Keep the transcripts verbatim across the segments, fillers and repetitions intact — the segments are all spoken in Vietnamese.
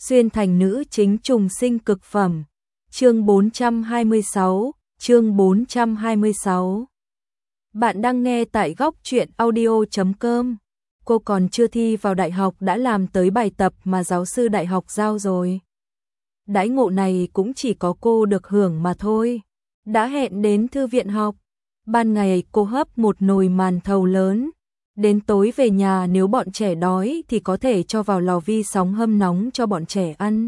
xuyên thành nữ chính trùng sinh cực phẩm. Chương bốn trăm hai mươi sáu, chương bốn trăm hai mươi sáu. Bạn đang nghe tại góc truyện audio chấm com. Cô còn chưa thi vào đại học đã làm tới bài tập mà giáo sư đại học giao rồi. Đãi ngộ này cũng chỉ có cô được hưởng mà thôi. Đã hẹn đến thư viện học. Ban ngày cô hấp một nồi màn thầu lớn. Đến tối về nhà nếu bọn trẻ đói thì có thể cho vào lò vi sóng hâm nóng cho bọn trẻ ăn.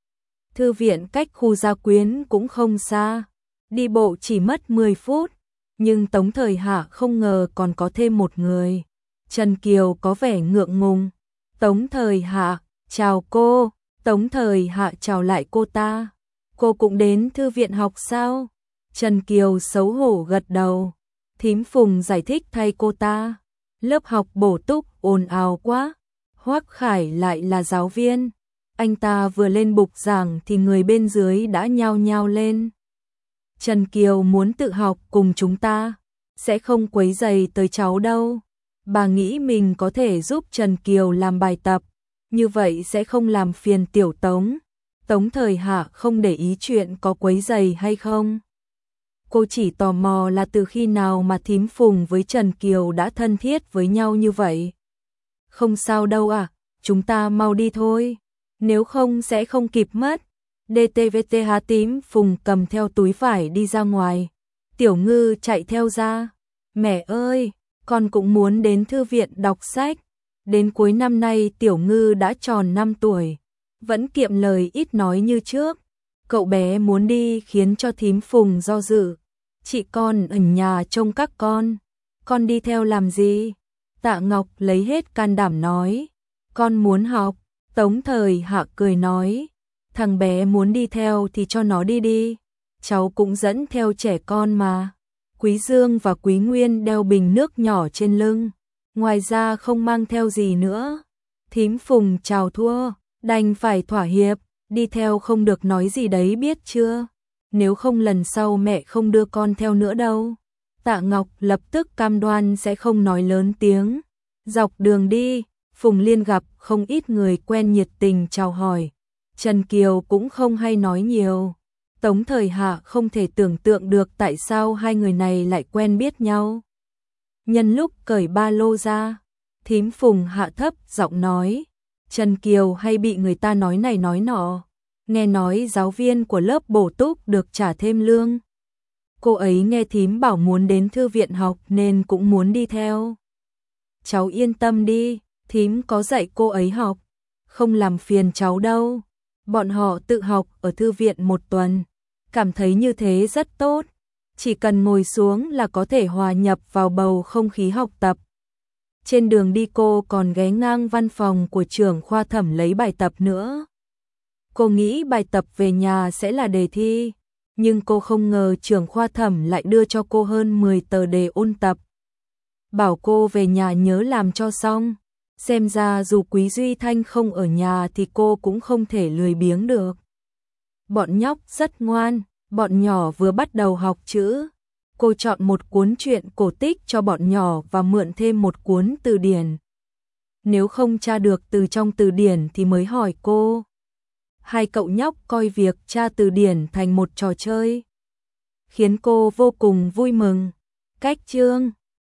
Thư viện cách khu Gia Quyến cũng không xa. Đi bộ chỉ mất mười phút. Nhưng Tống Thời Hạ không ngờ còn có thêm một người. Trần Kiều có vẻ ngượng ngùng. Tống Thời Hạ, chào cô. Tống Thời Hạ chào lại cô ta. Cô cũng đến thư viện học sao? Trần Kiều xấu hổ gật đầu. Thím Phùng giải thích thay cô ta. Lớp học bổ túc ồn ào quá. Hoắc Khải lại là giáo viên. Anh ta vừa lên bục giảng thì người bên dưới đã nhao nhao lên. Trần Kiều muốn tự học cùng chúng ta. Sẽ không quấy rầy tới cháu đâu. Bà nghĩ mình có thể giúp Trần Kiều làm bài tập. Như vậy sẽ không làm phiền tiểu Tống. Tống Thời Hạ không để ý chuyện có quấy rầy hay không. Cô chỉ tò mò là từ khi nào mà thím Phùng với Trần Kiều đã thân thiết với nhau như vậy. Không sao đâu à, chúng ta mau đi thôi. Nếu không sẽ không kịp mất. đê tê vê tê há tím Phùng cầm theo túi vải đi ra ngoài. Tiểu Ngư chạy theo ra. Mẹ ơi, con cũng muốn đến thư viện đọc sách. Đến cuối năm nay Tiểu Ngư đã tròn năm tuổi. Vẫn kiệm lời ít nói như trước. Cậu bé muốn đi khiến cho thím Phùng do dự. Chị con ở nhà trông các con. Con đi theo làm gì? Tạ Ngọc lấy hết can đảm nói. Con muốn học. Tống Thời Hạ cười nói. Thằng bé muốn đi theo thì cho nó đi đi. Cháu cũng dẫn theo trẻ con mà. Quý Dương và Quý Nguyên đeo bình nước nhỏ trên lưng. Ngoài ra không mang theo gì nữa. Thím Phùng chào thua. Đành phải thỏa hiệp. Đi theo không được nói gì đấy biết chưa? Nếu không lần sau mẹ không đưa con theo nữa đâu. Tạ Ngọc lập tức cam đoan sẽ không nói lớn tiếng. Dọc đường đi, Phùng Liên gặp không ít người quen nhiệt tình chào hỏi. Trần Kiều cũng không hay nói nhiều. Tống Thời Hạ không thể tưởng tượng được tại sao hai người này lại quen biết nhau. Nhân lúc cởi ba lô ra, thím Phùng hạ thấp giọng nói. Trần Kiều hay bị người ta nói này nói nọ. Nghe nói giáo viên của lớp bổ túc được trả thêm lương. Cô ấy nghe thím bảo muốn đến thư viện học nên cũng muốn đi theo. Cháu yên tâm đi, thím có dạy cô ấy học. Không làm phiền cháu đâu. Bọn họ tự học ở thư viện một tuần. Cảm thấy như thế rất tốt. Chỉ cần ngồi xuống là có thể hòa nhập vào bầu không khí học tập. Trên đường đi cô còn ghé ngang văn phòng của trưởng khoa thẩm lấy bài tập nữa. Cô nghĩ bài tập về nhà sẽ là đề thi, nhưng cô không ngờ trưởng khoa thẩm lại đưa cho cô hơn mười tờ đề ôn tập. Bảo cô về nhà nhớ làm cho xong, xem ra dù Quý Duy Thanh không ở nhà thì cô cũng không thể lười biếng được. Bọn nhóc rất ngoan, bọn nhỏ vừa bắt đầu học chữ. Cô chọn một cuốn truyện cổ tích cho bọn nhỏ và mượn thêm một cuốn từ điển. Nếu không tra được từ trong từ điển thì mới hỏi cô. Hai cậu nhóc coi việc tra từ điển thành một trò chơi, khiến cô vô cùng vui mừng. Cách chương